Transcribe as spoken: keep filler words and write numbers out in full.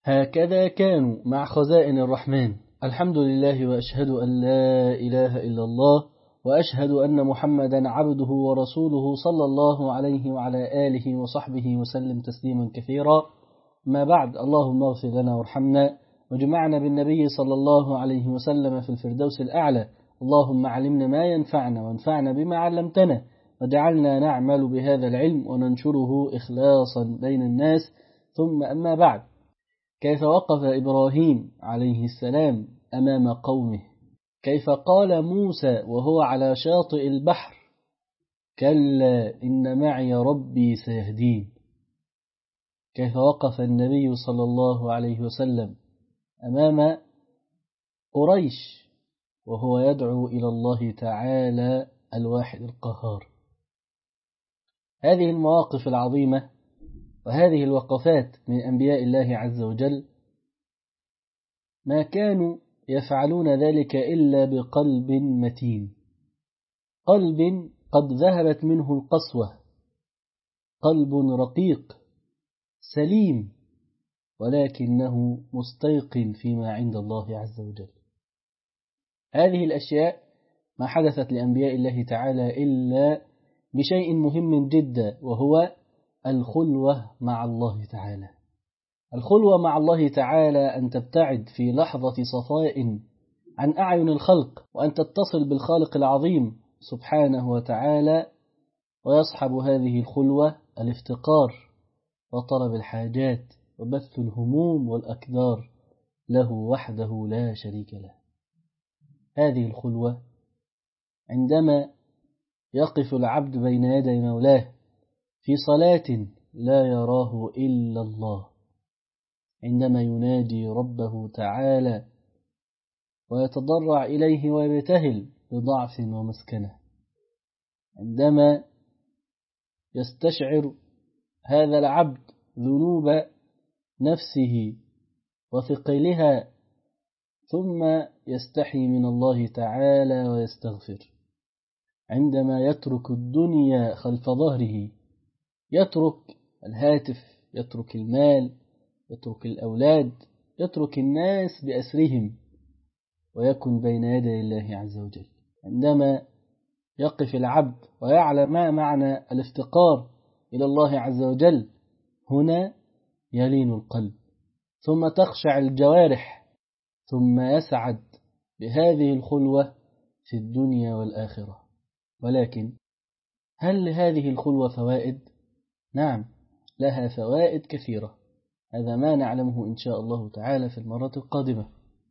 هكذا كانوا مع خزائن الرحمن. الحمد لله، وأشهد أن لا إله إلا الله، وأشهد أن محمدا عبده ورسوله صلى الله عليه وعلى آله وصحبه وسلم تسليما كثيرا. ما بعد، اللهم اغفر لنا وارحمنا وجمعنا بالنبي صلى الله عليه وسلم في الفردوس الأعلى. اللهم علمنا ما ينفعنا وانفعنا بما علمتنا، وجعلنا نعمل بهذا العلم وننشره إخلاصا بين الناس. ثم أما بعد، كيف وقف إبراهيم عليه السلام أمام قومه؟ كيف قال موسى وهو على شاطئ البحر: كلا إن معي ربي سيهدين؟ كيف وقف النبي صلى الله عليه وسلم أمام قريش وهو يدعو إلى الله تعالى الواحد القهار؟ هذه المواقف العظيمة وهذه الوقفات من أنبياء الله عز وجل ما كانوا يفعلون ذلك إلا بقلب متين، قلب قد ذهبت منه القسوة، قلب رقيق سليم ولكنه مستيقن فيما عند الله عز وجل. هذه الأشياء ما حدثت لأنبياء الله تعالى إلا بشيء مهم جدا، وهو الخلوة مع الله تعالى. الخلوة مع الله تعالى أن تبتعد في لحظة صفاء عن أعين الخلق، وأن تتصل بالخالق العظيم سبحانه وتعالى، ويصحب هذه الخلوة الافتقار وطلب الحاجات وبث الهموم والأكدار له وحده لا شريك له. هذه الخلوة عندما يقف العبد بين يدي مولاه في صلاة لا يراه إلا الله، عندما ينادي ربه تعالى ويتضرع إليه ويبتهل بضعف ومسكنة، عندما يستشعر هذا العبد ذنوب نفسه وثقلها ثم يستحي من الله تعالى ويستغفر، عندما يترك الدنيا خلف ظهره، يترك الهاتف، يترك المال، يترك الأولاد، يترك الناس بأسرهم ويكن بين يدي الله عز وجل. عندما يقف العبد ويعلم ما معنى الافتقار إلى الله عز وجل، هنا يلين القلب، ثم تخشع الجوارح، ثم يسعد بهذه الخلوة في الدنيا والآخرة. ولكن هل لهذه الخلوة فوائد؟ نعم، لها فوائد كثيرة. هذا ما نعلمه إن شاء الله تعالى في المرة القادمة.